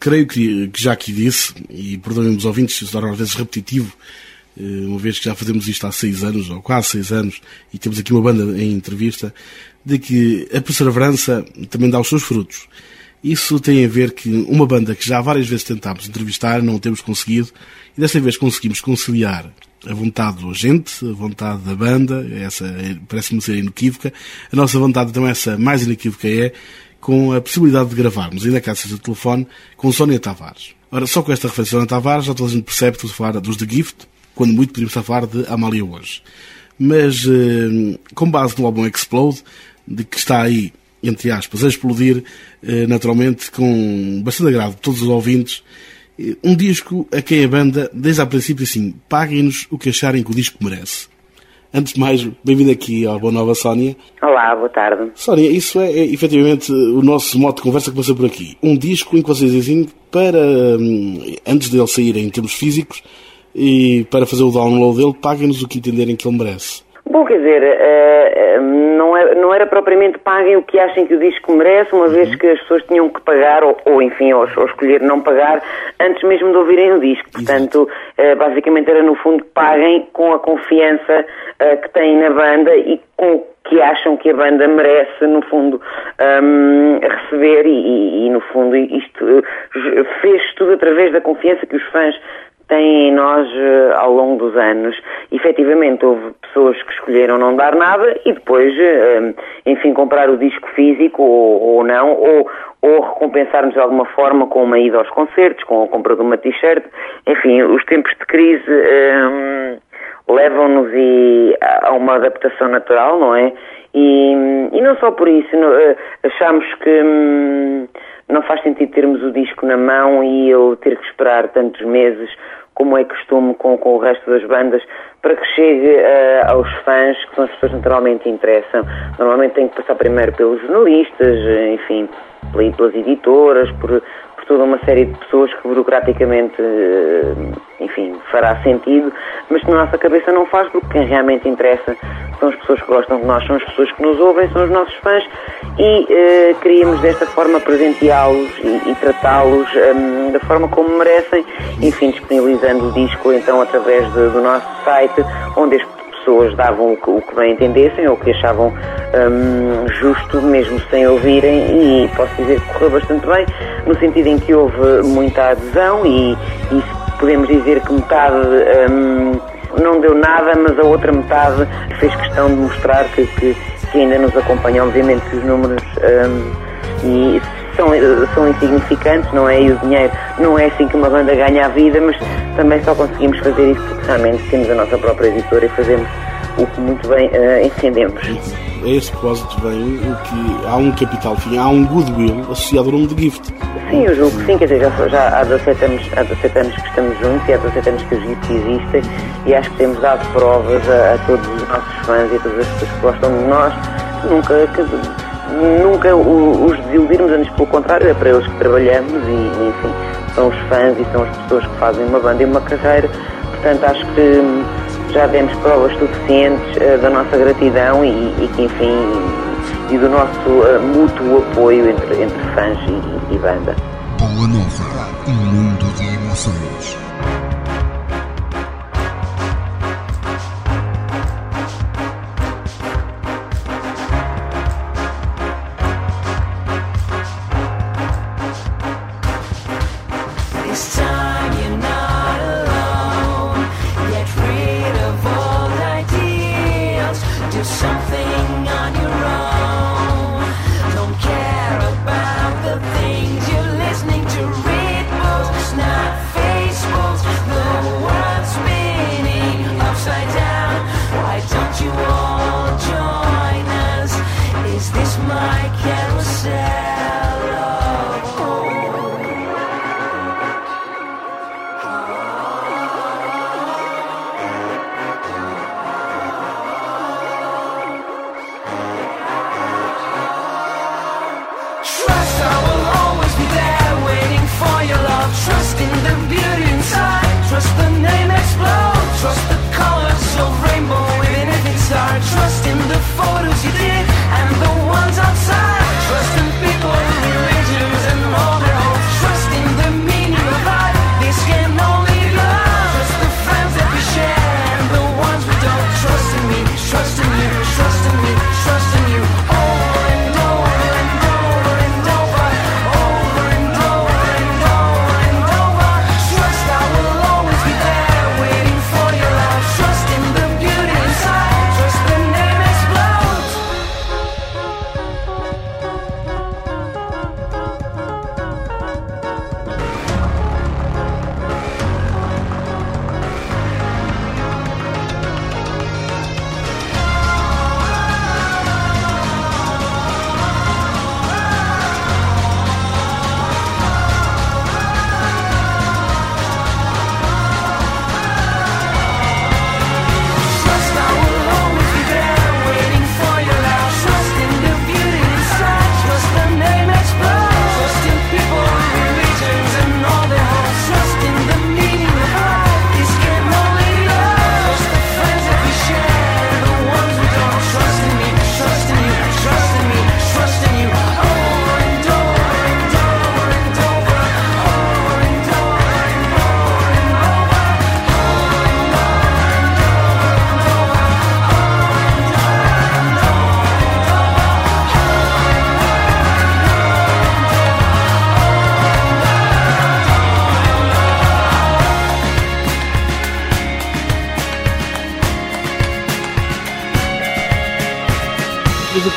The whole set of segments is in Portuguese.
Creio que já aqui disse, e perdoem-me os ouvintes se se torna às vezes repetitivo, uma vez que já fazemos isto há 6 anos, ou quase 6 anos, e temos aqui uma banda em entrevista, de que a perseverança também dá os seus frutos. Isso tem a ver que uma banda que já várias vezes tentámos entrevistar, não temos conseguido, e desta vez conseguimos conciliar a vontade do agente, a vontade da banda, essa parece-me ser inequívoca, a nossa vontade também essa mais inequívoca é com a possibilidade de gravarmos, ainda cá seja de telefone, com Sónia Tavares. Ora, só com esta referência a Sónia Tavares, já toda a gente percebe que estou a falar dos The Gift, quando muito podíamos estar a falar de Amália hoje. Mas, com base no álbum Explode, de que está aí, entre aspas, a explodir, naturalmente, com bastante agrado de todos os ouvintes, um disco a quem a banda, desde a princípio, assim, paguem-nos o que acharem que o disco merece. Antes de mais, bem-vindo aqui ao Boa Nova, Sónia. Olá, boa tarde. Sónia, isso é efetivamente o nosso modo de conversa que passou por aqui. Um disco em que vocês dizem para, antes dele sair em termos físicos, e para fazer o download dele, paguem-nos o que entenderem que ele merece. Bom, quer dizer, não era propriamente paguem o que achem que o disco merece, uma vez que as pessoas tinham que pagar, ou escolher não pagar, antes mesmo de ouvirem o disco. Portanto, basicamente era no fundo paguem com a confiança que têm na banda e com o que acham que a banda merece, no fundo, receber e no fundo, isto fez tudo através da confiança que os fãs têm em nós ao longo dos anos. Efetivamente houve pessoas que escolheram não dar nada e depois, enfim, comprar o disco físico ou não, ou recompensar-nos de alguma forma com uma ida aos concertos, com a compra de uma t-shirt. Enfim, os tempos de crise levam-nos a uma adaptação natural, não é? E não só por isso, achamos que não faz sentido termos o disco na mão e eu ter que esperar tantos meses, como é costume com o resto das bandas, para que chegue aos fãs, que são as pessoas que naturalmente interessam. Normalmente tem que passar primeiro pelos jornalistas, enfim, pelas editoras, por toda uma série de pessoas que burocraticamente, enfim, fará sentido, mas na nossa cabeça não faz, porque quem realmente interessa são as pessoas que gostam de nós, são as pessoas que nos ouvem, são os nossos fãs e queríamos desta forma presenteá-los e tratá-los da forma como merecem, enfim, disponibilizando o disco então através do nosso site, onde as pessoas davam o que bem entendessem ou o que achavam justo, mesmo sem ouvirem, e posso dizer que correu bastante bem, no sentido em que houve muita adesão e podemos dizer que metade não deu nada, mas a outra metade fez questão de mostrar que ainda nos acompanha. Obviamente que os números e são insignificantes, não é? E o dinheiro não é assim que uma banda ganha a vida, mas também só conseguimos fazer isso porque realmente temos a nossa própria editora e fazemos o que muito bem entendemos. A esse propósito vem que há um capital, enfim, há um goodwill associado ao nome de Gift. Sim, eu julgo que sim, quer dizer, já há 17 anos que estamos juntos e há 17 anos que os Gift existem e acho que temos dado provas a todos os nossos fãs e a todas as pessoas que gostam de nós, nunca os desiludirmos, antes pelo contrário, é para eles que trabalhamos e enfim, são os fãs e são as pessoas que fazem uma banda e uma carreira, portanto acho que já demos provas suficientes da nossa gratidão e que, enfim, e do nosso mútuo apoio entre fãs e banda. Boa Nova, um mundo de emoções.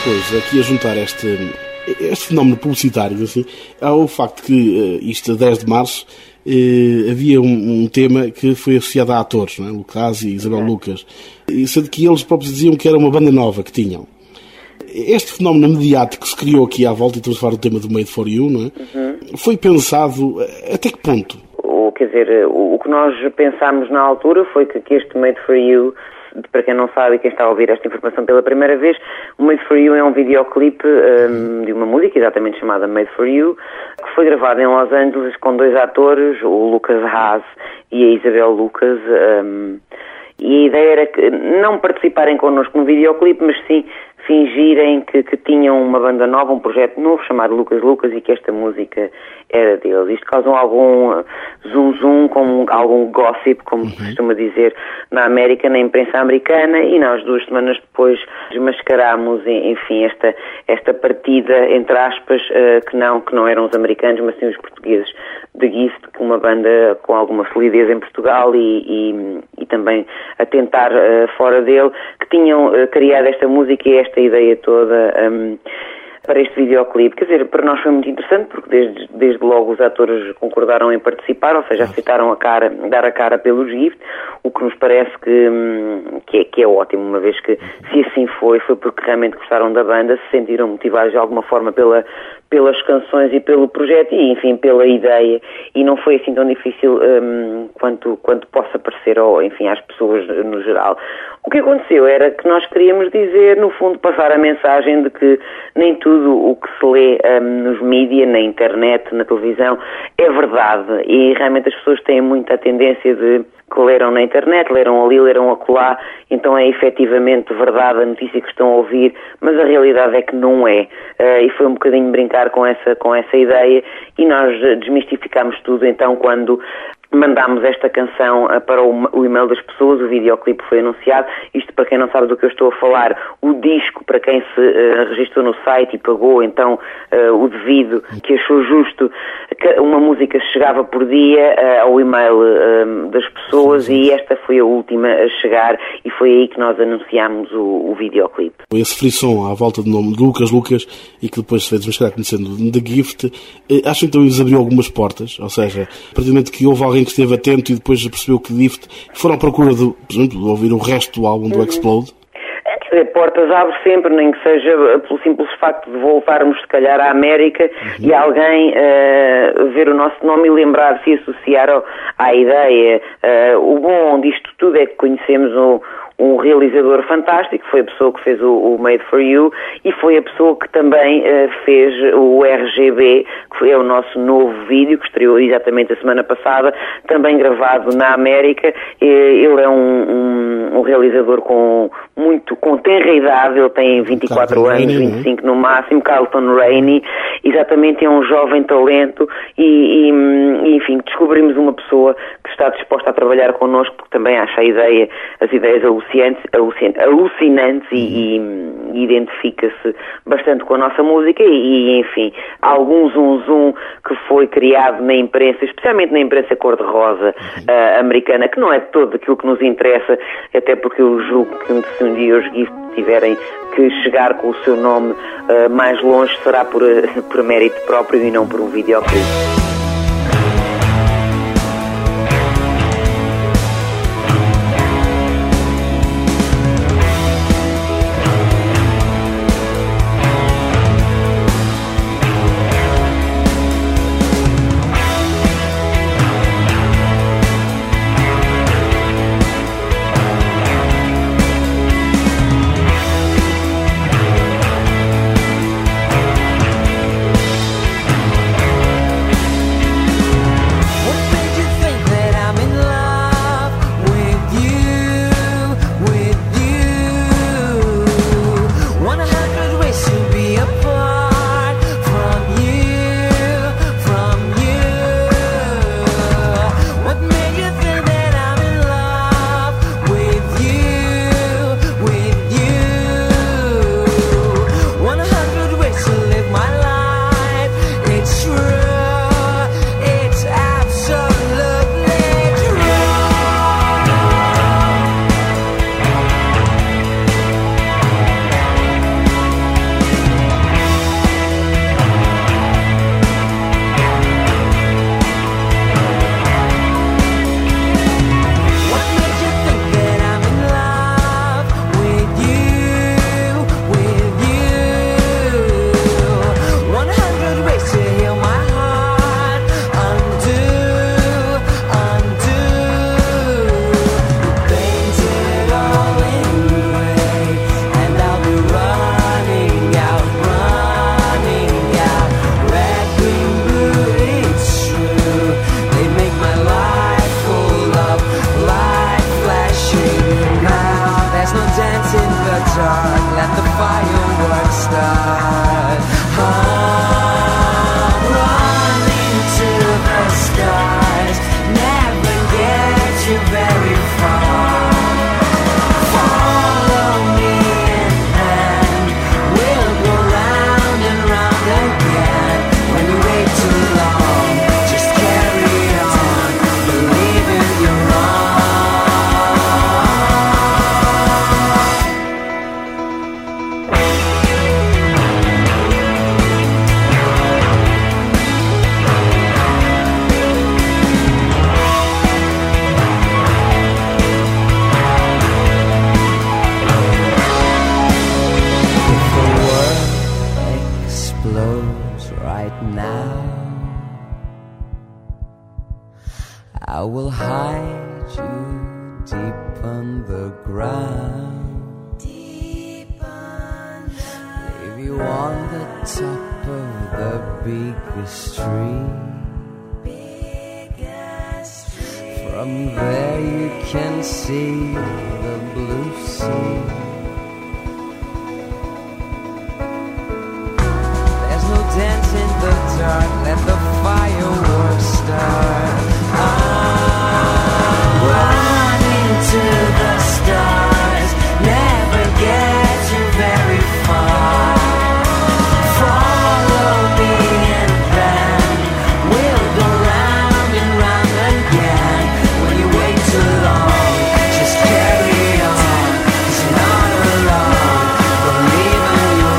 depois, aqui a juntar este fenómeno publicitário, assim, ao facto que, isto a 10 de março, havia um tema que foi associado a atores, não é? Lucas e Isabel Lucas, e sendo que eles próprios diziam que era uma banda nova que tinham. Este fenómeno mediático que se criou aqui à volta, e estamos a falar do tema do Made for You, não é? Foi pensado até que ponto? Quer dizer, o que nós pensámos na altura foi que este Made for You, para quem não sabe e quem está a ouvir esta informação pela primeira vez, o Made for You é um videoclipe de uma música exatamente chamada Made for You, que foi gravado em Los Angeles com 2 atores, o Lucas Haas e a Isabel Lucas, e a ideia era que não participarem connosco no videoclipe, mas sim fingirem que tinham uma banda nova, um projeto novo chamado Lucas Lucas, e que esta música era deles. Isto causou algum zoom, como algum gossip, como se costuma dizer na América, na imprensa americana, e nós 2 semanas depois desmascarámos, enfim, esta partida, entre aspas, que não eram os americanos, mas sim os portugueses de Gift, uma banda com alguma solidez em Portugal e também a tentar fora dele, que tinham criado esta música e esta ideia toda para este videoclipe. Quer dizer, para nós foi muito interessante, porque desde logo os atores concordaram em participar, ou seja, aceitaram dar a cara pelos Gift, o que nos parece que é ótimo, uma vez que, se assim foi porque realmente gostaram da banda, se sentiram motivados de alguma forma pelas canções e pelo projeto e, enfim, pela ideia, e não foi assim tão difícil quanto possa parecer, enfim, às pessoas no geral. O que aconteceu era que nós queríamos dizer, no fundo, passar a mensagem de que nem tudo o que se lê nos mídias, na internet, na televisão, é verdade, e realmente as pessoas têm muita tendência de que leram na internet, leram ali, leram acolá, então é efetivamente verdade a notícia que estão a ouvir, mas a realidade é que não é. E foi um bocadinho brincar com essa ideia, e nós desmistificámos tudo então quando mandámos esta canção para o e-mail das pessoas. O videoclipe foi anunciado. Isto, para quem não sabe do que eu estou a falar, o disco, para quem se registrou no site e pagou então o devido, que achou justo, que uma música chegava por dia ao e-mail das pessoas, e esta foi a última a chegar, e foi aí que nós anunciámos o videoclipe. Esse frisson à volta do nome de Lucas Lucas, e que depois se fez desmascarar conhecendo The Gift, acho que então eles abriu algumas portas, ou seja, a partir do momento que houve alguém que esteve atento e depois percebeu que Gift foram à procura por exemplo, de ouvir o resto do álbum do Explode. Quer dizer, portas abre sempre, nem que seja pelo simples facto de voltarmos se calhar à América e alguém ver o nosso nome e lembrar-se e associar à ideia. O bom disto tudo é que conhecemos um realizador fantástico, foi a pessoa que fez o Made for You, e foi a pessoa que também fez o RGB, que é o nosso novo vídeo, que estreou exatamente a semana passada, também gravado na América. Ele é um realizador com tenra idade, ele tem 24 anos, 25 no máximo, Carlton Rainey, exatamente, é um jovem talento, e enfim, descobrimos uma pessoa que está disposta a trabalhar connosco, porque também acha as ideias alucinantes e identifica-se bastante com a nossa música, e enfim, algum zoom que foi criado na imprensa, especialmente na imprensa cor-de-rosa americana, que não é todo aquilo que nos interessa, até porque eu julgo que se um dia os Gift tiverem que chegar com o seu nome mais longe, será por mérito próprio e não por um videoclipe. I will hide you deep underground. Leave you on the top of the biggest tree. From there you can see the blue sea. There's no dance in the dark, let the fireworks start. Run into the stars, never get you very far. Follow me and then we'll go round and round again. When you wait too long, just carry on, 'cause you're not alone, believe in your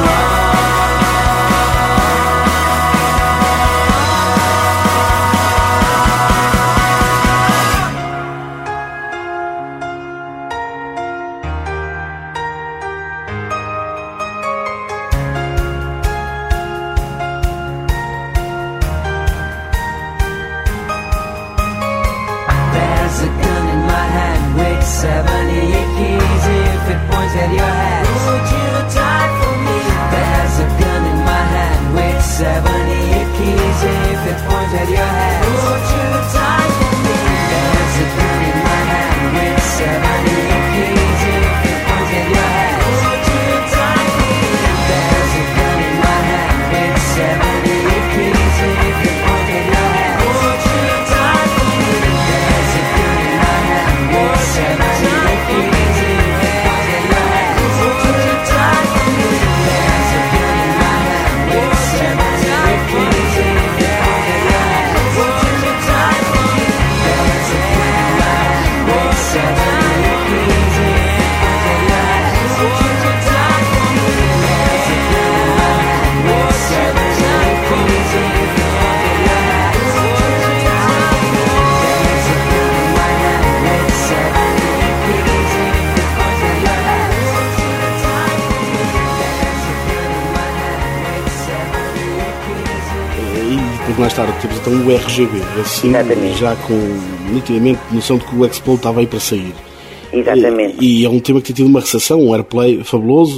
There's a gun in my hand with 78 keys. If it points at your head, would you die for me? There's a gun in my hand with 78 keys. If it points at your head, would you die for me? There's a gun in my hand with 78 keys. If it points at your head, would you die for me? There's a gun in my hand with 78 keys. If it points at your head, would you die for me? There's a gun in my hand with 78 keys. If it points at your head, would you die for me? There's a gun in my hand with 78 keys. If it points at your head, would you die for me? There's a gun in my hand with 78 keys. If it points at your head, would you die for me? There's a gun in my hand with 78 keys. If it points at your head, would you die for me? There's a gun in my hand with 78 keys. If it points at your head, would you die for me? There's a gun in my hand with 78 keys. E depois mais tarde temos então o RGB, assim, Exatamente. já com nitidamente noção de que o Exploit estava aí para sair. Exatamente. E é um tema que tem tido uma recepção, um airplay fabuloso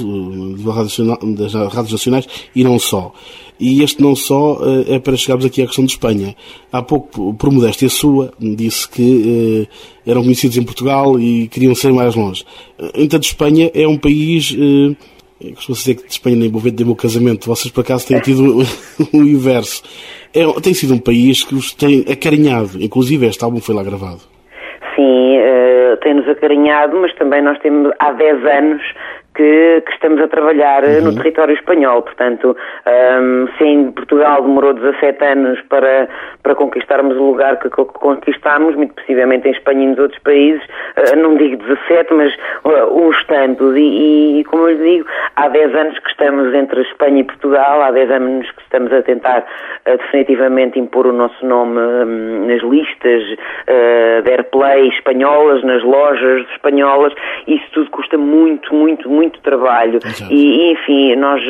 das rádios nacionais e não só. E este não só é para chegarmos aqui à questão de Espanha. Há pouco, por modéstia sua, disse que eram conhecidos em Portugal e queriam ser mais longe. Entanto, Espanha é um país... Costumo dizer que de Espanha nem vou ver nem vou casamento. Vocês, por acaso, têm tido o inverso. Tem sido um país que os tem acarinhado. Inclusive, este álbum foi lá gravado. Sim, tem-nos acarinhado, mas também nós temos há 10 anos que estamos a trabalhar no território espanhol. Portanto, se em Portugal demorou 17 anos para conquistarmos o lugar que conquistámos, muito possivelmente em Espanha e nos outros países, não digo 17, mas uns tantos. E como eu lhe digo, há 10 anos que estamos entre Espanha e Portugal, há 10 anos que estamos a tentar definitivamente impor o nosso nome nas listas de airplay espanholas, nas lojas espanholas. Isso tudo custa muito, muito, muito trabalho. E enfim, nós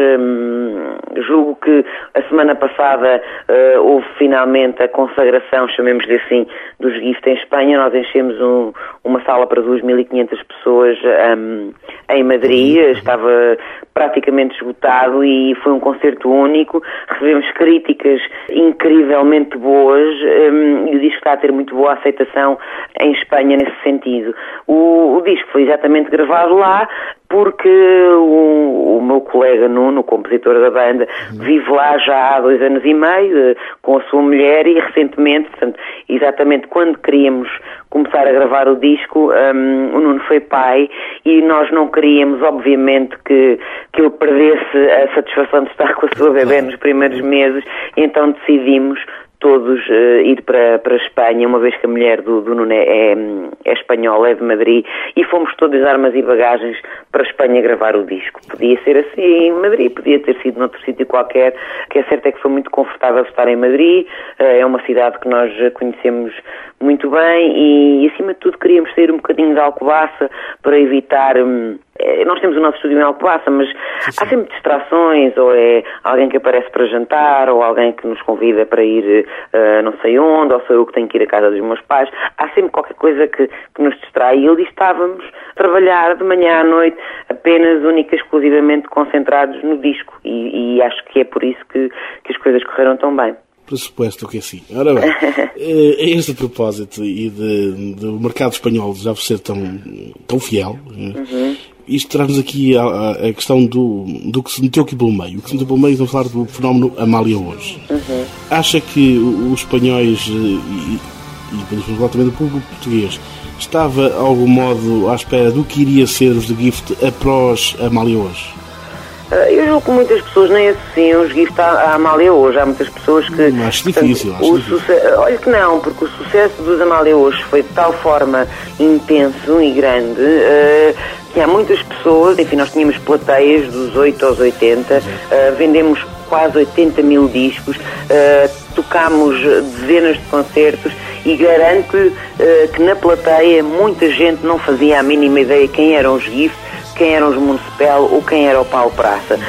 julgo que a semana passada houve finalmente a consagração, chamemos-lhe assim, dos Gift em Espanha. Nós enchemos uma sala para 2.500 pessoas em Madrid, estava praticamente esgotado e foi um concerto único. Recebemos críticas incrivelmente boas e o disco está a ter muito boa aceitação em Espanha nesse sentido. O disco foi exatamente gravado lá porque o meu colega Nuno, o compositor da banda, vive lá já há 2 anos e meio com a sua mulher e recentemente, portanto, exatamente quando queríamos começar a gravar o disco, o Nuno foi pai e nós não queríamos, obviamente, que ele perdesse a satisfação de estar com a sua bebé nos primeiros meses, então decidimos todos ir para a Espanha, uma vez que a mulher do Nuno é espanhola, é de Madrid, e fomos todos armas e bagagens para a Espanha gravar o disco. Podia ser assim em Madrid, podia ter sido noutro sítio qualquer, o que é certo é que foi muito confortável estar em Madrid, é uma cidade que nós conhecemos muito bem e acima de tudo queríamos sair um bocadinho de Alcobaça para evitar... Nós temos o nosso estúdio em Alcobaça, mas há sempre distrações, ou é alguém que aparece para jantar, ou alguém que nos convida para ir não sei onde, ou sou eu que tenho que ir à casa dos meus pais. Há sempre qualquer coisa que nos distrai. E ali estávamos a trabalhar de manhã à noite, apenas, única e exclusivamente concentrados no disco. E acho que é por isso que as coisas correram tão bem. Pressuposto que é assim. Ora bem, a este propósito e do mercado espanhol já por ser tão fiel, isto traz-nos aqui a questão do que se meteu aqui pelo meio. O que se meteu pelo meio, estamos a falar do fenómeno Amália hoje. Acha que os espanhóis e podemos falar também do público português estava, de algum modo, à espera do que iria ser os The Gift após Amália hoje? Eu julgo que muitas pessoas nem associam os Gift à Amália hoje. Há muitas pessoas que... Acho difícil. Olha que não, porque o sucesso dos Amália hoje foi de tal forma intenso e grande que há muitas pessoas, enfim, nós tínhamos plateias dos 8 aos 80, vendemos quase 80 mil discos, tocámos dezenas de concertos e garanto que na plateia muita gente não fazia a mínima ideia quem eram os Gift, quem eram os Municipal ou quem era o Paulo Praça.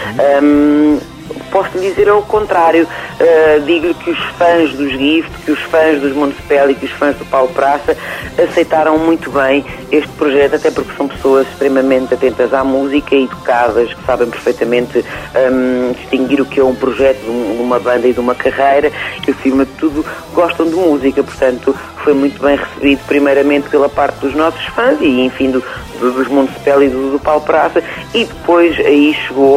Posso dizer ao contrário, digo-lhe que os fãs dos Gift, que os fãs dos Municipal e que os fãs do Paulo Praça aceitaram muito bem este projeto, até porque são pessoas extremamente atentas à música e educadas, que sabem perfeitamente distinguir o que é um projeto de uma banda e de uma carreira, e acima de tudo gostam de música, portanto foi muito bem recebido primeiramente pela parte dos nossos fãs e enfim dos Municipal e do Paulo Praça, e depois aí chegou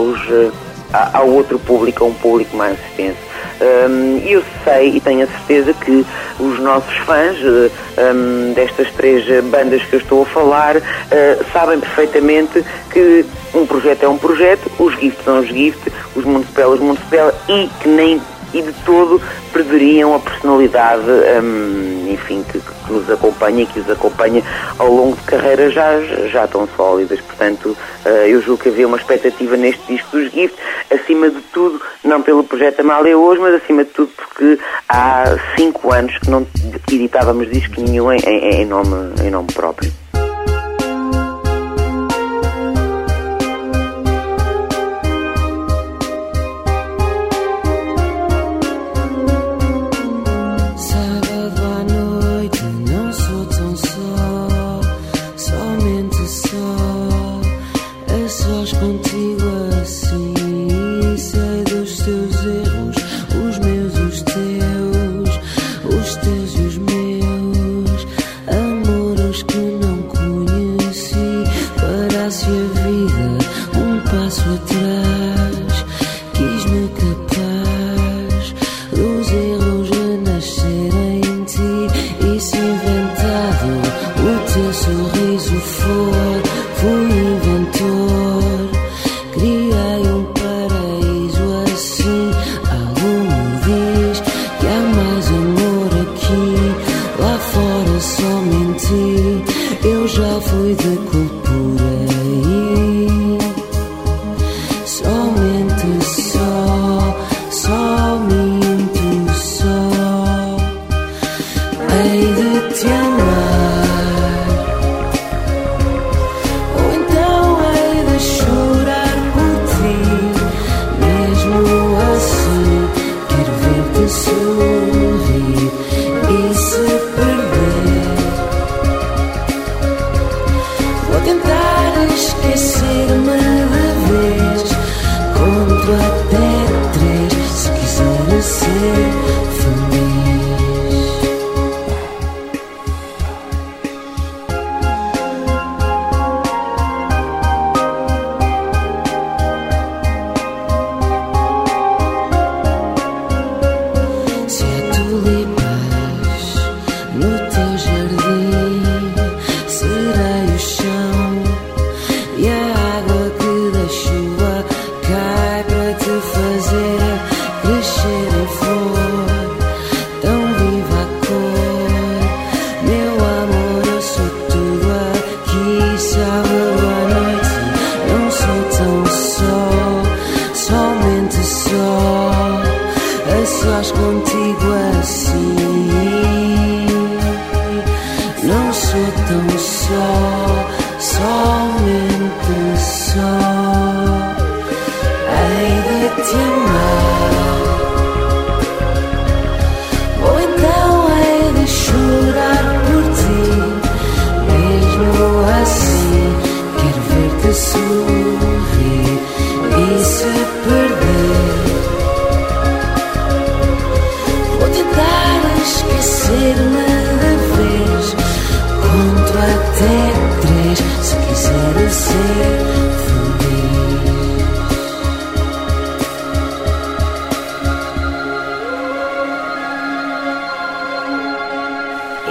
ao outro público, a um público mais extenso. Eu sei e tenho a certeza que os nossos fãs destas três bandas que eu estou a falar sabem perfeitamente que um projeto é um projeto, os Gift são os Gift, os Municipal e que nem e de todo perderiam a personalidade enfim, que nos acompanha e que os acompanha ao longo de carreiras já tão sólidas. Portanto, eu julgo que havia uma expectativa neste disco dos Gift, acima de tudo, não pelo projeto Amália hoje, mas acima de tudo porque há 5 anos que não editávamos disco nenhum em nome próprio. Os teus e os meus, amor, os que não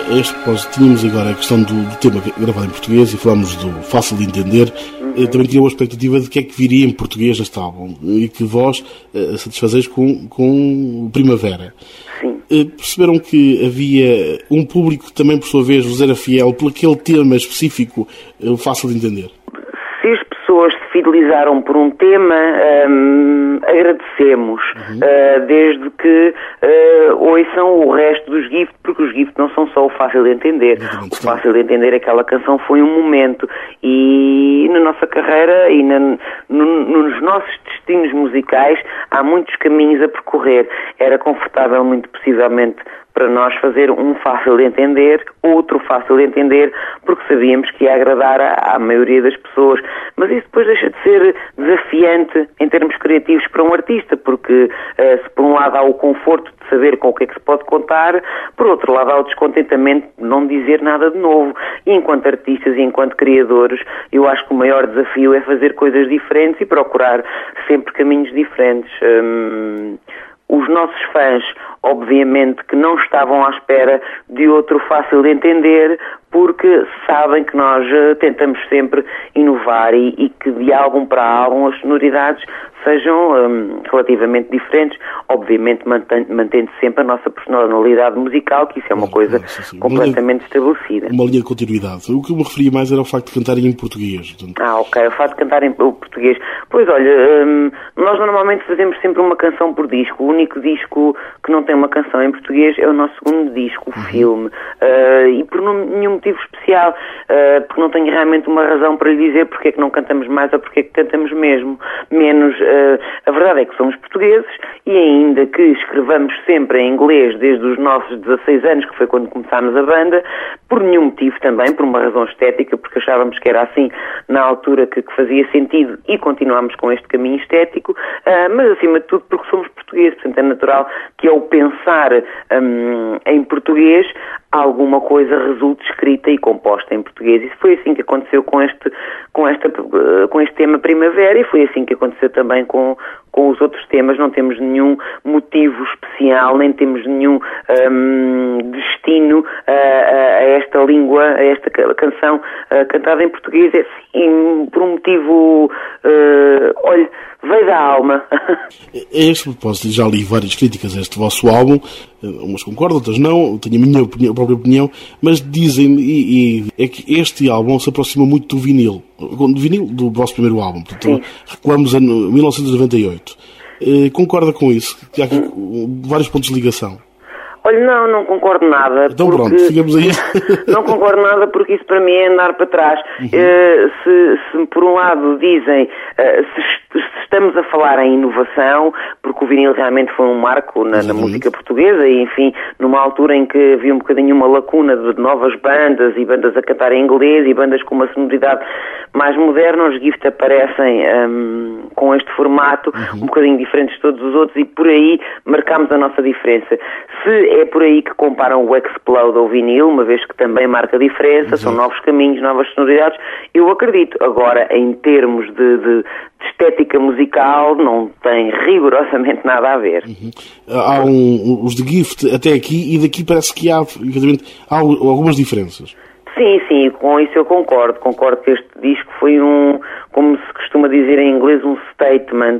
A este propósito, tínhamos agora a questão do tema gravado em português e falámos do fácil de entender. Também tinha uma expectativa de que é que viria em português este álbum e que vós satisfazeis com Primavera. Sim. Perceberam que havia um público que também, por sua vez, vos era fiel por aquele tema específico fácil de entender? Se as pessoas se fidelizaram por um tema, agradecemos, desde que ouçam o resto dos Gift, porque os Gift não são só o fácil de entender. O fácil de entender, aquela canção foi um momento, e na nossa carreira e nos nossos destinos musicais há muitos caminhos a percorrer. Era confortável, muito possivelmente, para nós fazer um fácil de entender, outro fácil de entender, porque sabíamos que ia agradar à maioria das pessoas. Mas isso depois deixa de ser desafiante em termos criativos para um artista, porque se por um lado há o conforto de saber com o que é que se pode contar, por outro lado há o descontentamento de não dizer nada de novo. E enquanto artistas e enquanto criadores, eu acho que o maior desafio é fazer coisas diferentes e procurar sempre caminhos diferentes. Os nossos fãs, obviamente, que não estavam à espera de outro fácil de entender, porque sabem que nós tentamos sempre inovar e que de álbum para álbum as sonoridades sejam relativamente diferentes, obviamente mantendo sempre a nossa personalidade musical, que isso é uma coisa completamente estabelecida. Uma linha de continuidade. O que eu me referia mais era ao facto de cantarem em português. Ok, o facto de cantarem em português. Pois olha, nós normalmente fazemos sempre uma canção por disco. O único disco que não tem uma canção em português é o nosso segundo disco, o Filme. E por nenhum motivo especial, porque não tenho realmente uma razão para lhe dizer porque é que não cantamos mais ou porque é que cantamos menos. A verdade é que somos portugueses e ainda que escrevamos sempre em inglês desde os nossos 16 anos, que foi quando começámos a banda, por nenhum motivo também, por uma razão estética, porque achávamos que era assim na altura que fazia sentido e continuámos com este caminho estético, mas acima de tudo porque somos portugueses, portanto é natural que ao pensar em português alguma coisa resulte escrita e composta em português. Isso foi assim que aconteceu com este tema Primavera e foi assim que aconteceu também com os outros temas. Não temos nenhum motivo especial, nem temos nenhum destino a esta língua, a esta canção cantada em português. É sim, por um motivo, olha, veio da alma. A este propósito, já li várias críticas a este vosso álbum, umas concordam, outras não, tenho a minha própria opinião, mas dizem-me é que este álbum se aproxima muito do vinil do vosso primeiro álbum, portanto, recuamos a 1998. Concorda com isso? Que há aqui vários pontos de ligação. Olha, não concordo nada. Então pronto, ficamos aí. Não concordo nada porque isso para mim é andar para trás. Se por um lado dizem, se estamos a falar em inovação, porque o vinil realmente foi um marco na música portuguesa e, enfim, numa altura em que havia um bocadinho uma lacuna de novas bandas e bandas a cantar em inglês e bandas com uma sonoridade mais moderna, os Gift aparecem com este formato um bocadinho diferentes de todos os outros e por aí marcamos a nossa diferença. Se é por aí que comparam o Explode ao vinil, uma vez que também marca a diferença, são novos caminhos, novas sonoridades, eu acredito. Agora, em termos de estética musical, não tem rigorosamente nada a ver. Há os de Gift até aqui e daqui parece que há algumas diferenças. Sim, com isso eu concordo. Concordo que este disco foi como se costuma dizer em inglês, um statement.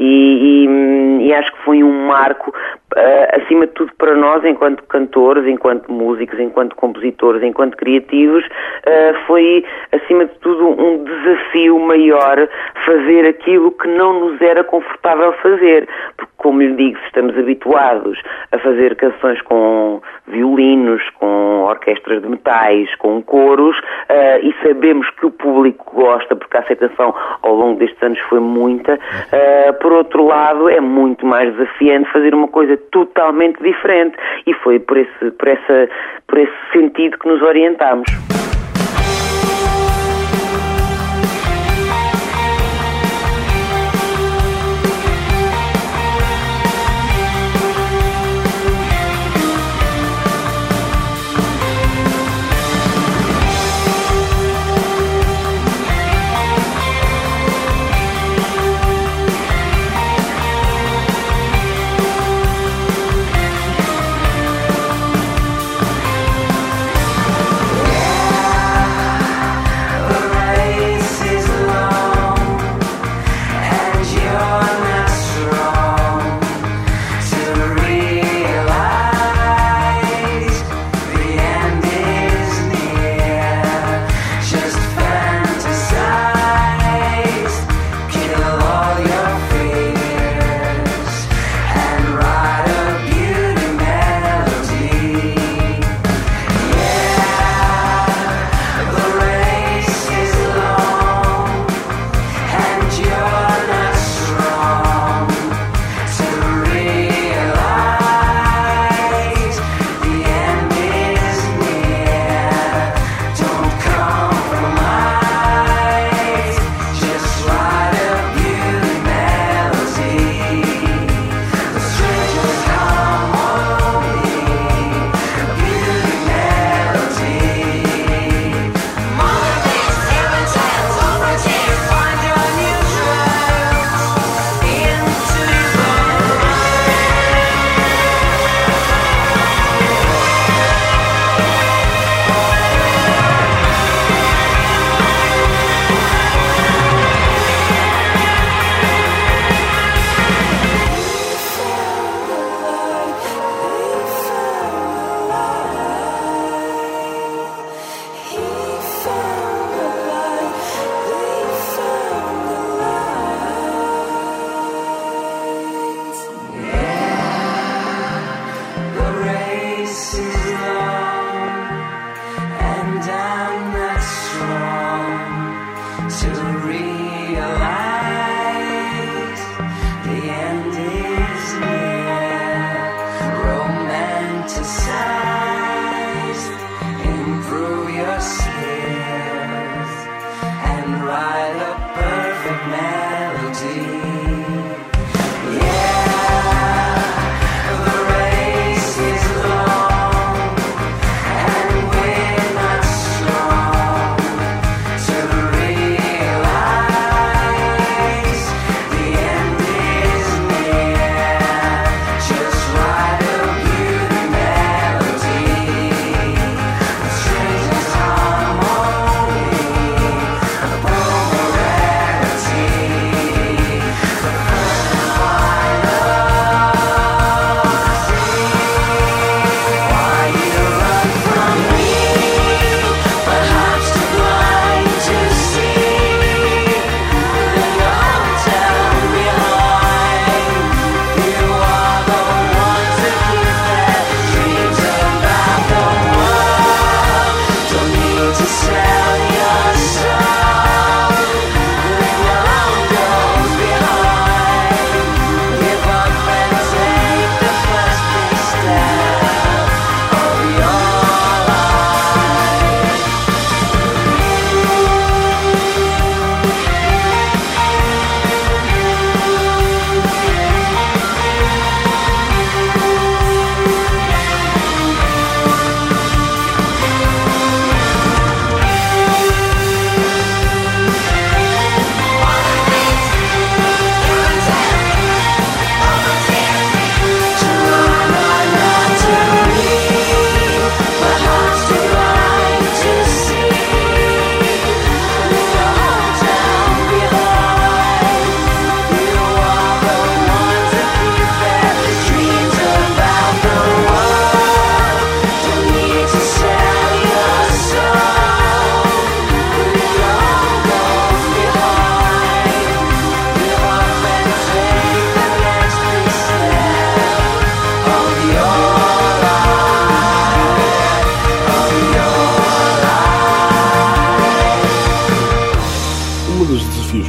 E acho que foi um marco, acima de tudo para nós, enquanto cantores, enquanto músicos, enquanto compositores, enquanto criativos, foi, acima de tudo, um desafio maior fazer aquilo que não nos era confortável fazer. Porque, como lhe digo, se estamos habituados a fazer canções com violinos, com orquestras de metais, com coros, e sabemos que o público gosta, porque a aceitação ao longo destes anos foi muita. Por outro lado, é muito mais desafiante fazer uma coisa totalmente diferente, e foi por esse sentido que nos orientámos.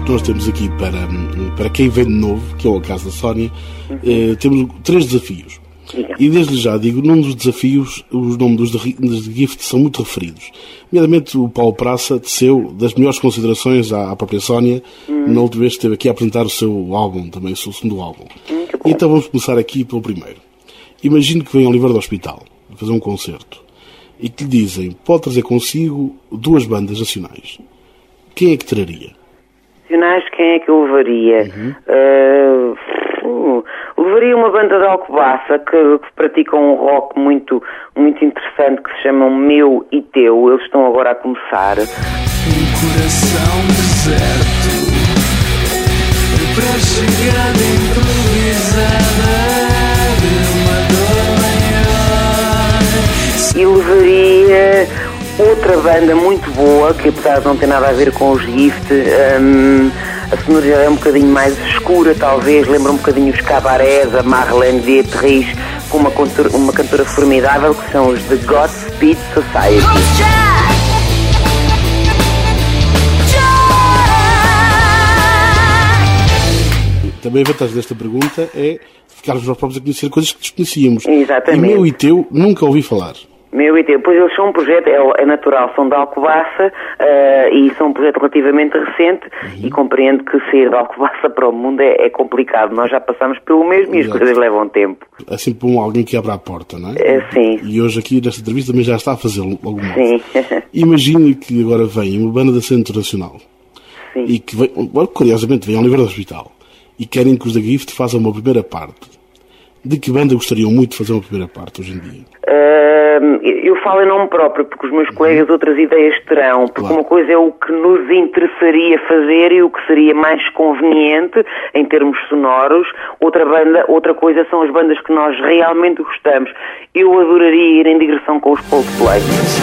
que nós temos aqui para quem vem de novo, que é o caso da Sónia, temos 3 desafios. E desde já digo, num dos desafios, os nomes dos Gift são muito referidos. Nomeadamente o Paulo Praça teceu das melhores considerações à própria Sónia, na última vez que esteve aqui a apresentar o seu álbum, também o seu segundo álbum. Então vamos começar aqui pelo primeiro. Imagino que vem ao Oliveira do Hospital a fazer um concerto e que lhe dizem, pode trazer consigo 2 bandas nacionais. Quem é que traria? Nacionais, quem é que eu levaria? Levaria uma banda de Alcobaça que praticam um rock muito, muito interessante que se chama Meu e Teu. Eles estão agora a começar. Um coração deserto para chegar improvisada de uma dor maior. E levaria outra banda muito boa, que apesar de não ter nada a ver com os Gift, a sonoridade é um bocadinho mais escura, talvez, lembra um bocadinho os Cabarés, a Marlene Dietrich, com uma cantora formidável, que são os The Godspeed Society. Também a vantagem desta pergunta é ficarmos nós próprios a conhecer coisas que desconhecíamos. Exatamente. E Meu e Teu nunca ouvi falar. Meu e Teu, pois eles são um projeto, é natural, são de Alcobaça e são um projeto relativamente recente e compreendo que sair de Alcobaça para o mundo é complicado. Nós já passamos pelo mesmo e as coisas levam tempo. É sempre alguém que abre a porta, não é? Sim. E hoje aqui nesta entrevista também já está a fazer algum modo. Sim. Imagine que agora vem uma banda da Centro Nacional. Sim. E que vem, curiosamente, vem ao Oliveira do Hospital e querem que os da Gift façam uma primeira parte. De que banda gostariam muito de fazer uma primeira parte hoje em dia? Eu falo em nome próprio, porque os meus colegas outras ideias terão, porque uma coisa é o que nos interessaria fazer e o que seria mais conveniente em termos sonoros, outra coisa são as bandas que nós realmente gostamos. Eu adoraria ir em digressão com os Coldplay.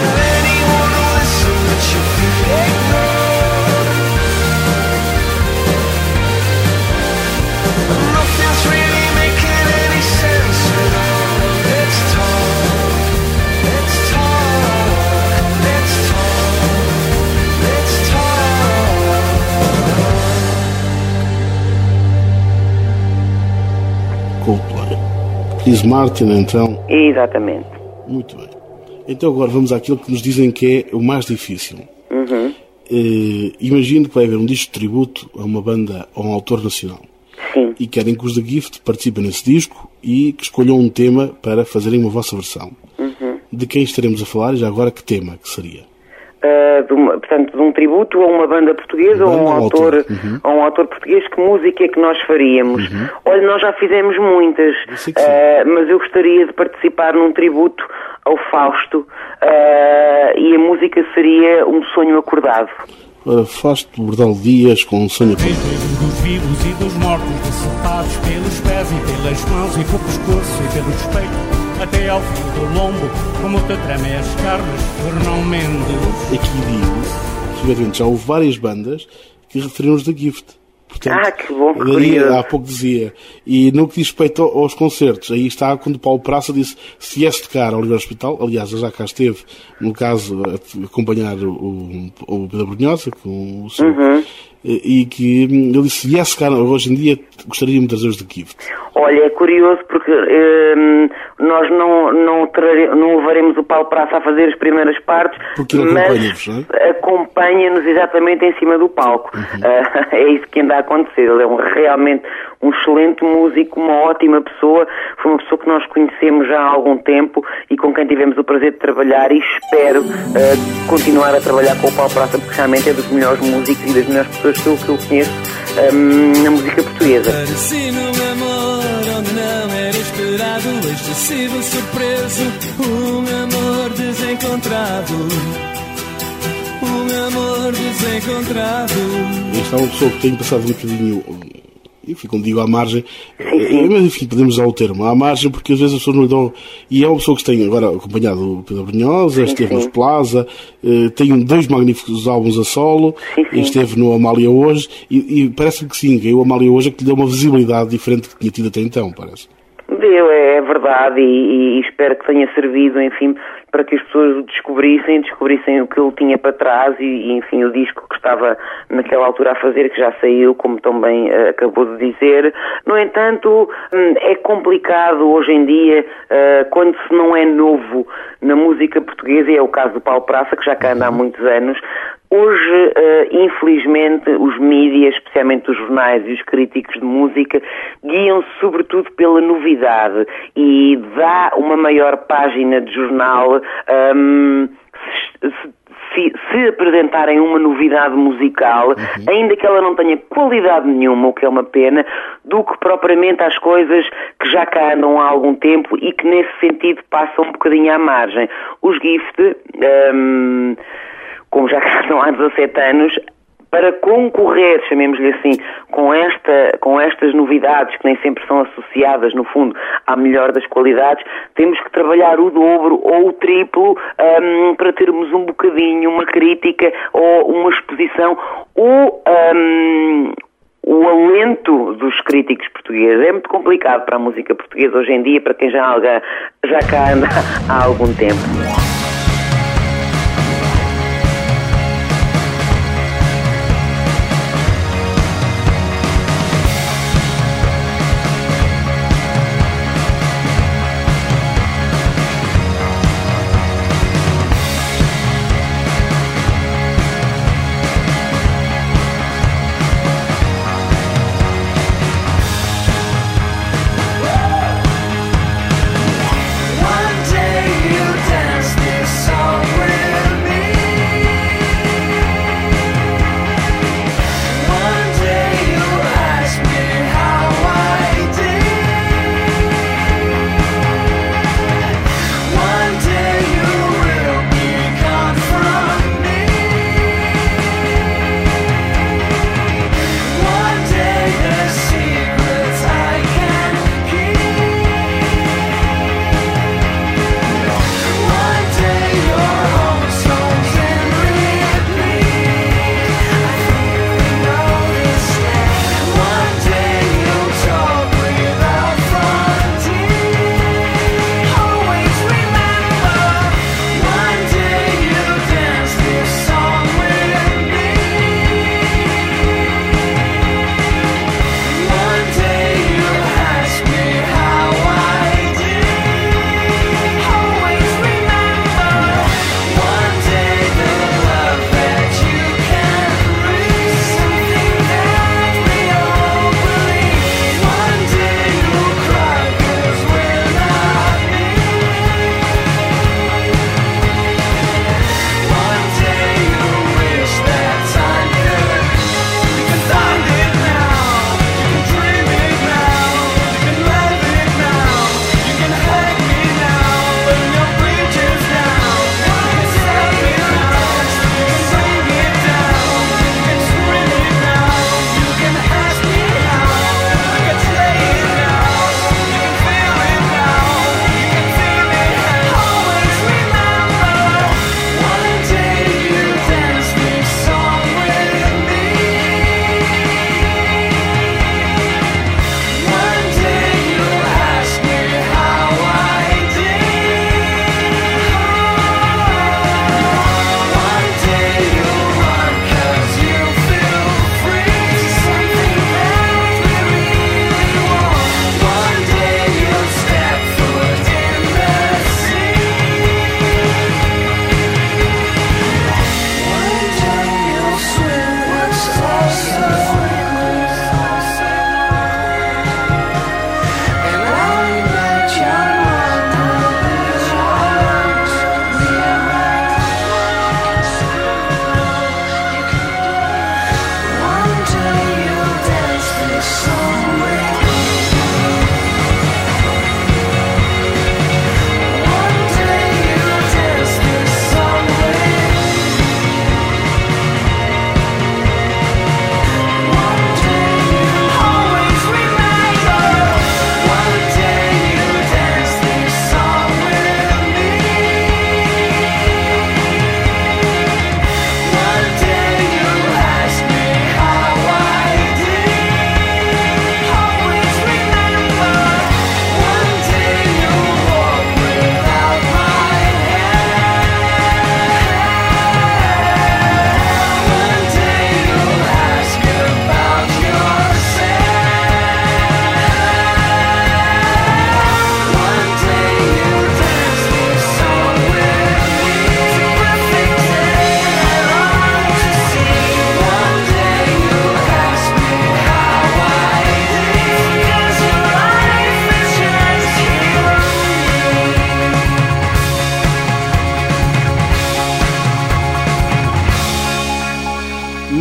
Coldplay. Chris Martin, então. Exatamente. Muito bem. Então agora vamos àquilo que nos dizem que é o mais difícil. Imagino que vai haver um disco de tributo a uma banda, a um autor nacional. Sim. E querem que os da Gift participem nesse disco e que escolham um tema para fazerem uma vossa versão. De quem estaremos a falar e já agora que tema que seria? Portanto, de um tributo a uma banda portuguesa ou a um autor português, que música é que nós faríamos? Olha, nós já fizemos muitas, mas eu gostaria de participar num tributo ao Fausto e a música seria Um Sonho Acordado. Ora, Fausto Bordal Dias com Um Sonho Acordado. Dos vivos e dos mortos, decepados pelos pés e pelas mãos e pelo pescoço e pelos peitos, até ao fim do lombo, como te tremem as carnes, Fernão Mendes. Aqui digo, já houve várias bandas que referiram os da Gift. Portanto, que bom, que curioso. Há pouco dizia. E no que diz respeito aos concertos, aí está quando Paulo Praça disse se viesse tocar ao Oliveira do Hospital, aliás, já cá esteve, no caso, a acompanhar o Pedro Brunhosa, com o seu, e que ele disse se viesse tocar hoje em dia, gostaria de trazer os da Gift. Olha, é curioso porque nós não levaremos o Paulo Praça a fazer as primeiras partes, mas acompanha-nos exatamente em cima do palco. É isso que anda a acontecer. Ele é realmente um excelente músico, uma ótima pessoa, foi uma pessoa que nós conhecemos já há algum tempo e com quem tivemos o prazer de trabalhar e espero continuar a trabalhar com o Paulo Praça, porque realmente é dos melhores músicos e das melhores pessoas que eu conheço na música portuguesa. Pareci num amor onde não era esperado, excessivo, surpreso, um amor desencontrado. Um amor desencontrado. Esta é uma pessoa que tem passado um bocadinho, enfim, como digo, à margem, mas enfim, podemos usar o termo, à margem, porque às vezes as pessoas não lhe dão, e é uma pessoa que tem agora acompanhado o Pedro Brunhosa, esteve nos Plaza, tem 2 magníficos álbuns a solo, esteve no Amália Hoje, e parece-me que sim, que o Amália Hoje é que lhe deu uma visibilidade diferente que tinha tido até então, parece. Deu, é verdade, e espero que tenha servido, enfim, para que as pessoas o descobrissem o que ele tinha para trás e enfim, o disco que estava naquela altura a fazer, que já saiu, como também acabou de dizer. No entanto, é complicado hoje em dia, quando se não é novo na música portuguesa, e é o caso do Paulo Praça, que já cá anda há muitos anos. Hoje, infelizmente, os mídias, especialmente os jornais e os críticos de música, guiam-se sobretudo pela novidade e dá uma maior página de jornal se apresentarem uma novidade musical, ainda que ela não tenha qualidade nenhuma, o que é uma pena, do que propriamente às coisas que já cá andam há algum tempo e que nesse sentido passam um bocadinho à margem. Os Gift, como já cá estão há 17 anos, para concorrer, chamemos-lhe assim, com estas novidades que nem sempre são associadas, no fundo, à melhor das qualidades, temos que trabalhar o dobro ou o triplo para termos um bocadinho, uma crítica ou uma exposição ou o alento dos críticos portugueses. É muito complicado para a música portuguesa hoje em dia, para quem já cá anda há algum tempo. One day you danced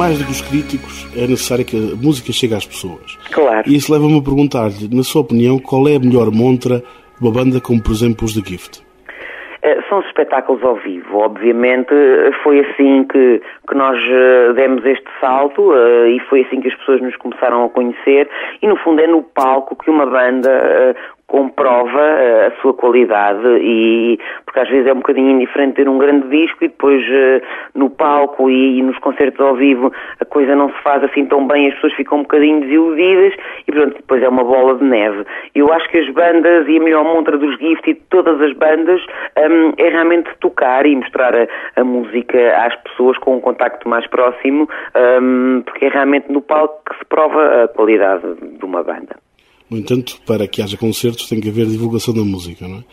mais do que os críticos, é necessário que a música chegue às pessoas. Claro. E isso leva-me a perguntar-lhe, na sua opinião, qual é a melhor montra de uma banda como, por exemplo, os The Gift? São os espetáculos ao vivo. Obviamente foi assim que nós demos este salto e foi assim que as pessoas nos começaram a conhecer, e no fundo é no palco que uma banda comprova a sua qualidade, e porque às vezes é um bocadinho indiferente ter um grande disco e depois no palco e nos concertos ao vivo a coisa não se faz assim tão bem, as pessoas ficam um bocadinho desiludidas e pronto, depois é uma bola de neve. Eu acho que as bandas, e a melhor montra dos Gift e de todas as bandas, é realmente tocar e mostrar a música às pessoas com um contacto mais próximo, porque é realmente no palco que se prova a qualidade de uma banda. No entanto, para que haja concertos tem que haver divulgação da música, não é?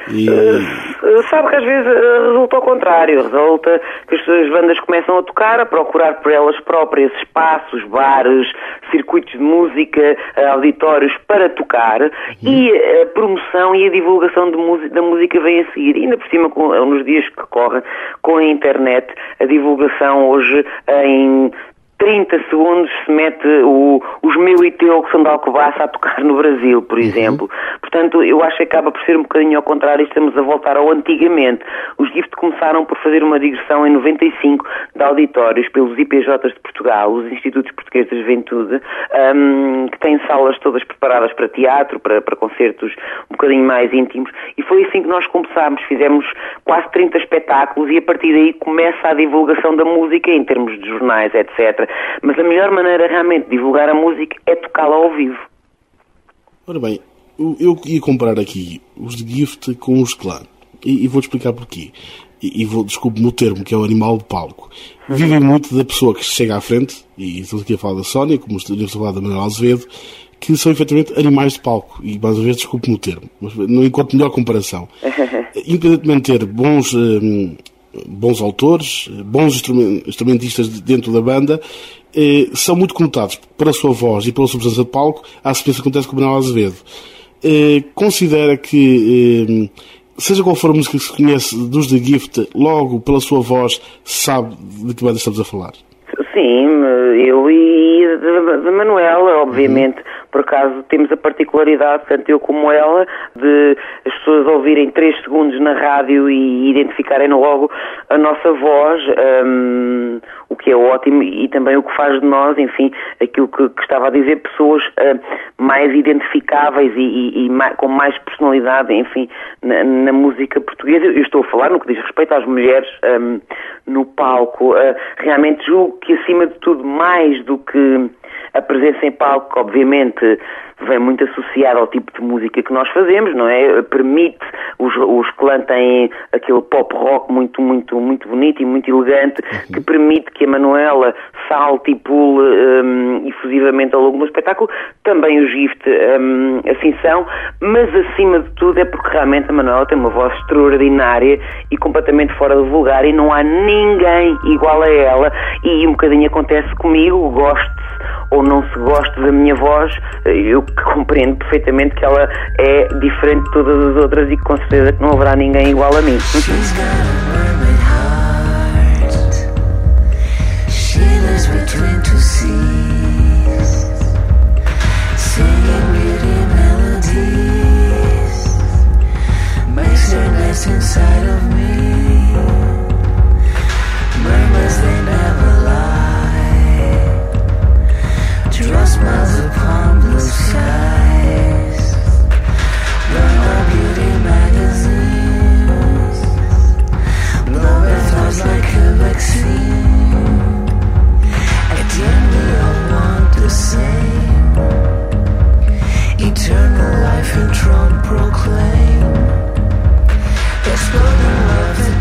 Sabe que às vezes resulta ao contrário, resulta que as bandas começam a tocar, a procurar por elas próprias espaços, bares, circuitos de música, auditórios para tocar, e a promoção e a divulgação da música vem a seguir. E ainda por cima, nos dias que correm, com a internet, a divulgação hoje em 30 segundos se mete os Meu e Teu, que são de Alcobaça, a tocar no Brasil, por exemplo. Portanto, eu acho que acaba por ser um bocadinho ao contrário, estamos a voltar ao antigamente. Os Gift começaram por fazer uma digressão em 95 de auditórios pelos IPJs de Portugal, os Institutos Portugueses de Juventude, que têm salas todas preparadas para teatro, para concertos um bocadinho mais íntimos, e foi assim que nós começámos. Fizemos quase 30 espetáculos e a partir daí começa a divulgação da música em termos de jornais, etc. Mas a melhor maneira realmente de divulgar a música é tocá-la ao vivo. Ora bem, eu ia comparar aqui os The Gift com os Clã. E vou-te explicar porquê. Desculpe-me o termo, que é o animal de palco. Vivem muito da pessoa que chega à frente, e estamos aqui a falar da Sónia, como estamos a falar da Manuela Azevedo, que são efetivamente animais de palco. E mais uma vez, desculpe-me o termo, mas não encontro melhor comparação. Independentemente de ter bons autores, bons instrumentistas dentro da banda, são muito conotados pela sua voz e pela sua presença de palco, à semelhança que acontece com o Manuel Azevedo. Considera que, seja qual for a música que se conhece dos The Gift, logo pela sua voz sabe de que banda estamos a falar? Sim, eu e da Manuela, obviamente. Por acaso temos a particularidade, tanto eu como ela, de as pessoas ouvirem 3 segundos na rádio e identificarem logo a nossa voz, o que é ótimo, e também o que faz de nós, enfim, aquilo que estava a dizer, pessoas mais identificáveis e com mais personalidade, enfim, na música portuguesa. Eu estou a falar no que diz respeito às mulheres no palco. Realmente julgo que, acima de tudo, mais do que a presença em palco, obviamente, vem muito associada ao tipo de música que nós fazemos, não é? Permite, os Clã têm aquele pop rock muito, muito, muito bonito e muito elegante, que permite que a Manuela salte e pule efusivamente ao longo do espetáculo. Também os Gift assim são, mas acima de tudo é porque realmente a Manuela tem uma voz extraordinária e completamente fora do vulgar, e não há ninguém igual a ela, e um bocadinho acontece comigo, gosto ou não se goste da minha voz, eu compreendo perfeitamente que ela é diferente de todas as outras e que com certeza que não haverá ninguém igual a mim. Draw smiles upon blue skies. Burn my beauty magazines. Blow it flows like a vaccine. At the end we all want the same. Eternal life in Trump proclaim. Exploding love.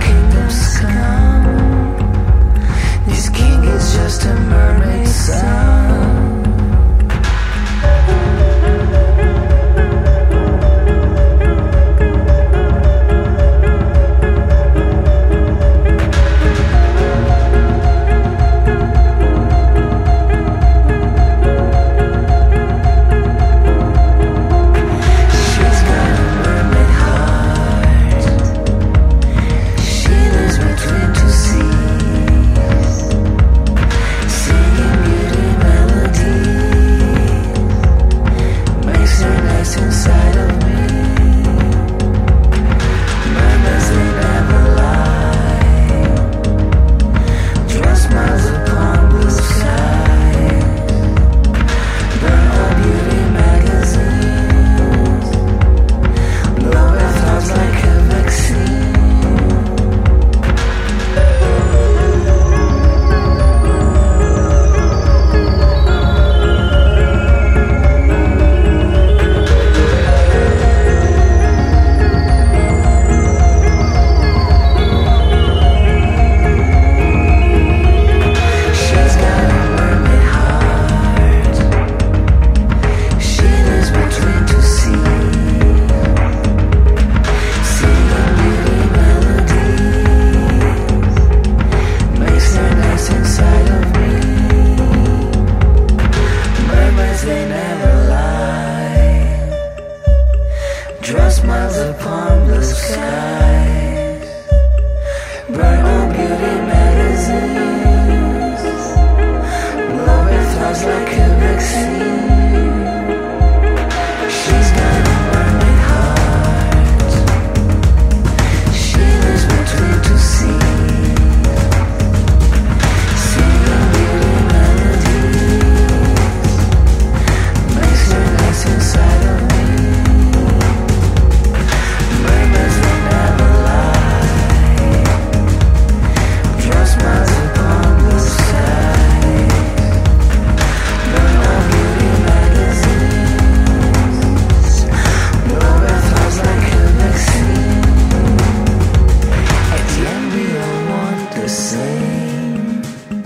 same.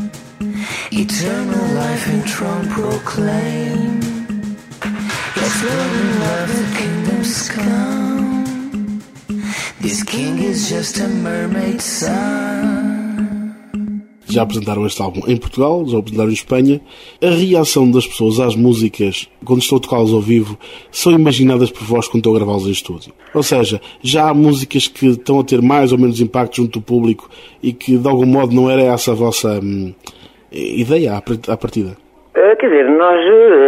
Eternal life in Trump proclaim. Exploding love, the kingdom's come. This king is just a mermaid son. Já apresentaram este álbum em Portugal, já apresentaram em Espanha. A reação das pessoas às músicas, quando estão a tocá-las ao vivo, são imaginadas por vós quando estão a gravá-las em estúdio. Ou seja, já há músicas que estão a ter mais ou menos impacto junto do público e que, de algum modo, não era essa a vossa ideia à partida? Quer dizer, nós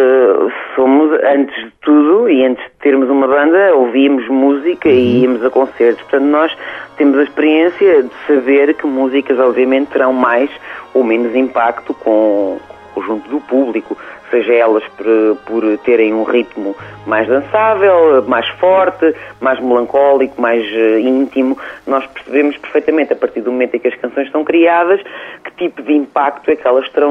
somos, antes de tudo, e antes de termos uma banda, ouvíamos música e íamos a concertos. Portanto, nós temos a experiência de saber que músicas, obviamente, terão mais ou menos impacto junto do público, seja elas por terem um ritmo mais dançável, mais forte, mais melancólico, mais íntimo. Nós percebemos perfeitamente, a partir do momento em que as canções são criadas, que tipo de impacto é que elas terão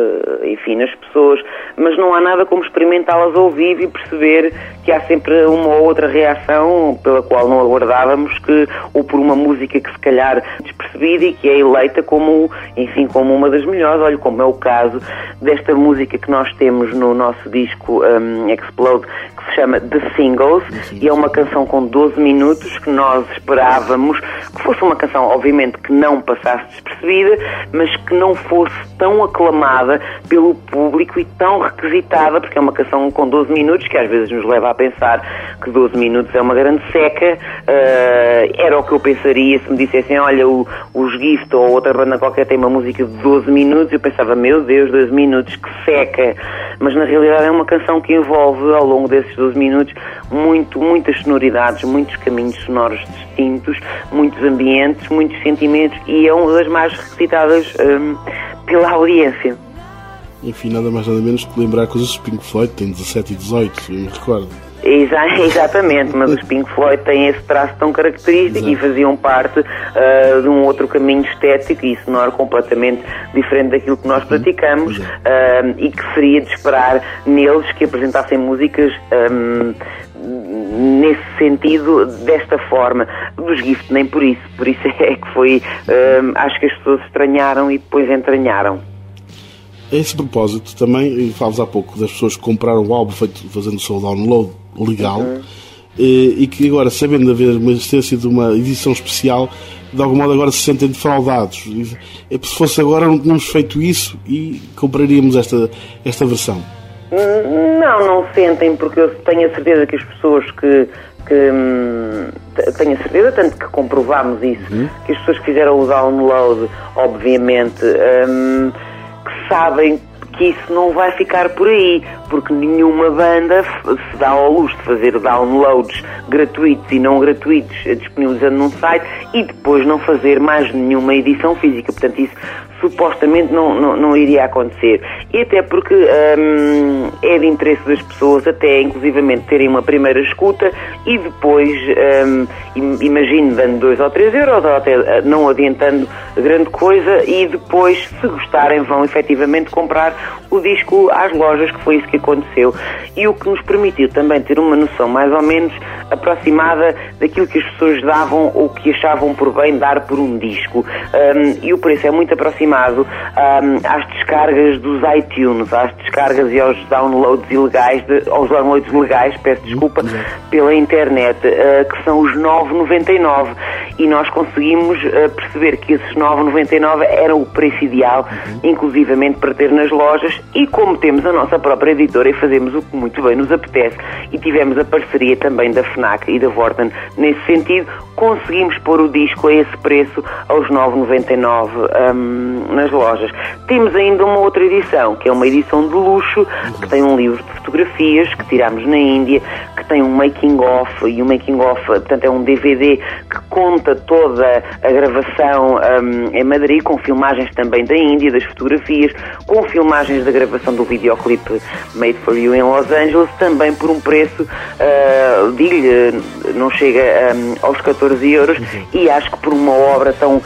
nas pessoas. Mas não há nada como experimentá-las ao vivo e perceber que há sempre uma ou outra reação pela qual não aguardávamos, ou por uma música que se calhar despercebida e que é eleita como uma das melhores. Olha, como é o caso desta música que nós temos no nosso disco Explode, que se chama The Singles, e é uma canção com 12 minutos que nós esperávamos que fosse uma canção, obviamente, que não passasse despercebida, mas que não fosse tão aclamada pelo público e tão requisitada, porque é uma canção com 12 minutos que às vezes nos leva a pensar que 12 minutos é uma grande seca. Era o que eu pensaria se me dissessem, olha, os Gift ou outra banda qualquer tem uma música de 12 minutos, eu pensava, meu Deus, 12 minutos, que seca. Mas na realidade é uma canção que envolve ao longo desses 12 minutos muitas sonoridades, muitos caminhos sonoros distintos, muitos ambientes, muitos sentimentos, e é uma das mais requisitadas pela audiência. Enfim, nada mais nada menos que lembrar coisas dos Pink Floyd, tem 17 e 18, eu me recordo. Exatamente, mas os Pink Floyd têm esse traço tão característico. Exato. E faziam parte de um outro caminho estético e sonoro completamente diferente daquilo que nós praticamos, e que seria de esperar neles que apresentassem músicas nesse sentido, desta forma. Dos Gift nem por isso é que foi, acho que as pessoas estranharam e depois entranharam. A esse propósito, também, falas há pouco das pessoas que compraram o álbum fazendo o seu download legal, e que agora, sabendo de haver uma existência de uma edição especial, de algum modo agora se sentem defraudados. Se fosse agora não tínhamos feito isso e compraríamos esta versão. Não sentem, porque eu tenho a certeza que as pessoas tenho a certeza, tanto que comprovámos isso, que as pessoas que fizeram o download, obviamente, que sabem que isso não vai ficar por aí, porque nenhuma banda se dá ao luxo de fazer downloads gratuitos e não gratuitos disponibilizando num site e depois não fazer mais nenhuma edição física. Portanto, isso supostamente não iria acontecer. E até porque é de interesse das pessoas até inclusivamente terem uma primeira escuta e depois, imagino, dando 2 ou 3 euros, ou até não adiantando grande coisa, e depois, se gostarem, vão efetivamente comprar o disco às lojas, que foi isso que aconteceu. E o que nos permitiu também ter uma noção mais ou menos aproximada daquilo que as pessoas davam ou que achavam por bem dar por um disco. E o preço é muito aproximado às descargas dos iTunes, às descargas e aos downloads ilegais, aos downloads legais, peço desculpa, pela internet, que são os 9,99, e nós conseguimos perceber que esses 9,99 eram o preço ideal, inclusivamente para ter nas lojas, e como temos a nossa própria editora e fazemos o que muito bem nos apetece, e tivemos a parceria também da FNAC e da Vorten nesse sentido, conseguimos pôr o disco a esse preço, aos 9,99 nas lojas. Temos ainda uma outra edição, que é uma edição de luxo, que tem um livro de fotografias que tirámos na Índia, que tem um making-of, e o making-of, portanto, é um DVD que conta toda a gravação em Madrid, com filmagens também da Índia, das fotografias, com filmagens da gravação do videoclipe Made for You em Los Angeles, também por um preço, digo-lhe, não chega aos 14 euros, e acho que por uma obra tão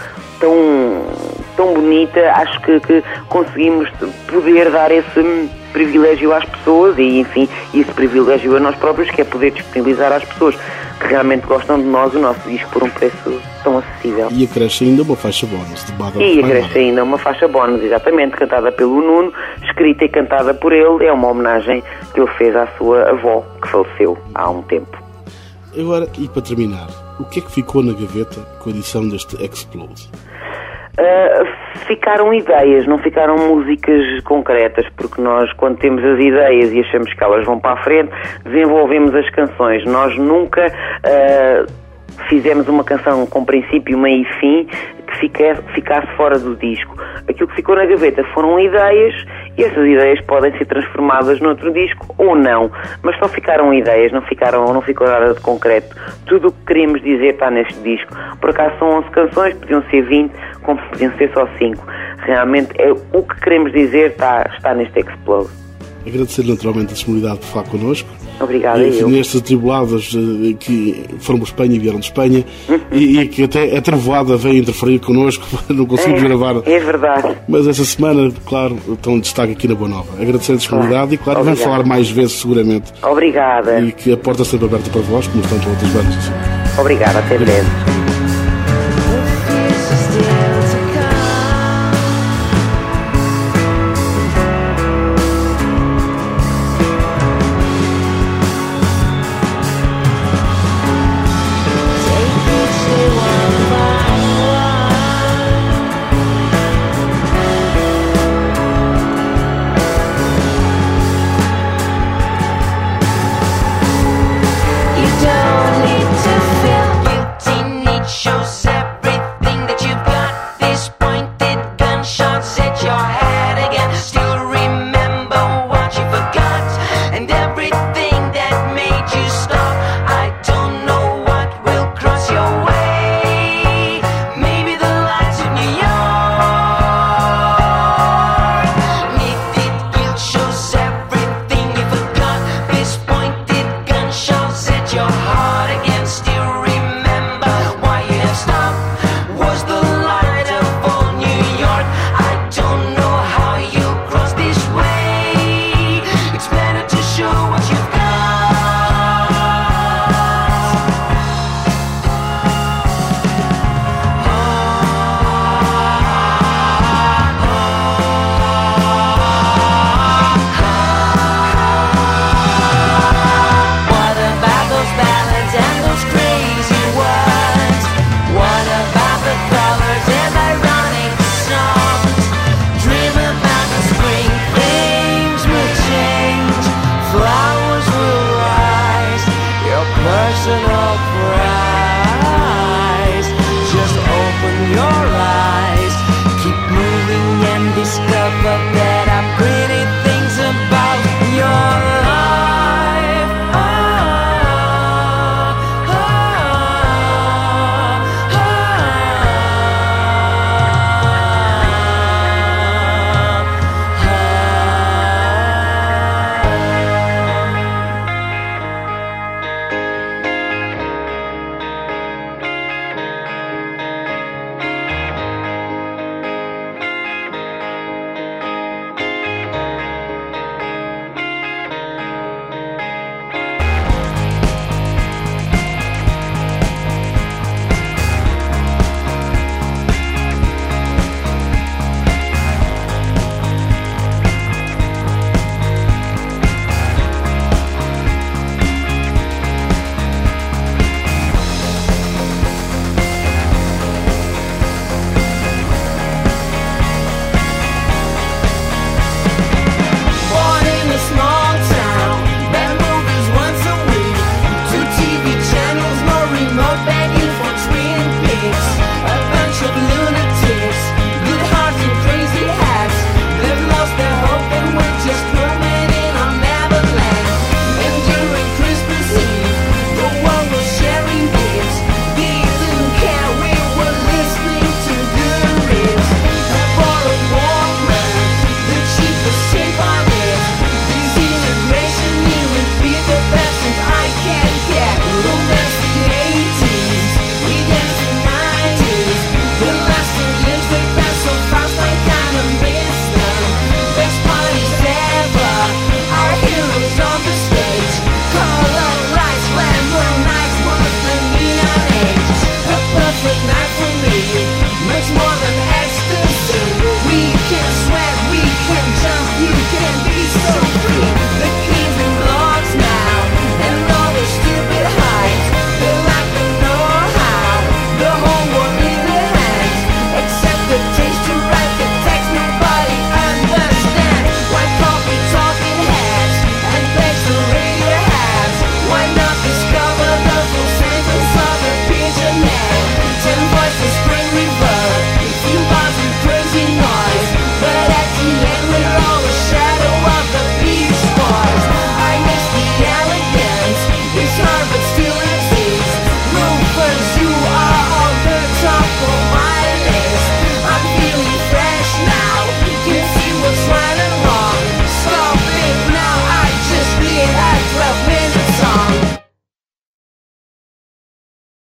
bonita, acho que conseguimos poder dar esse privilégio às pessoas e, enfim, esse privilégio a nós próprios, que é poder disponibilizar às pessoas que realmente gostam de nós, o nosso disco por um preço tão acessível. E acresce ainda uma faixa bónus de Bada. E acresce ainda uma faixa bónus, exatamente, cantada pelo Nuno, escrita e cantada por ele. É uma homenagem que ele fez à sua avó, que faleceu há um tempo. Agora, e para terminar, o que é que ficou na gaveta com a edição deste Explode? Ficaram ideias, não ficaram músicas concretas, porque nós, quando temos as ideias e achamos que elas vão para a frente, desenvolvemos as canções. Nós nunca fizemos uma canção com princípio, meio e fim que ficasse fora do disco. Aquilo que ficou na gaveta foram ideias, e essas ideias podem ser transformadas noutro disco ou não, mas só ficaram ideias, não ficou nada de concreto. Tudo o que queríamos dizer está neste disco. Por acaso são 11 canções, podiam ser 20, como podiam ser só 5. Realmente é o que queremos dizer está neste Explode. Agradecer naturalmente a disponibilidade por falar connosco. Obrigada, eu. Nestas atribuladas que foram para Espanha e vieram de Espanha, e que até a trovoada veio interferir connosco, não conseguimos gravar. É verdade. Mas essa semana, claro, estão em destaque aqui na Boa Nova. Agradecer a disponibilidade e, claro, vamos falar mais vezes, seguramente. Obrigada. E que a porta sempre aberta para vós, como estão para outras bandas. Obrigada, até breve. Shows everything that you've got. This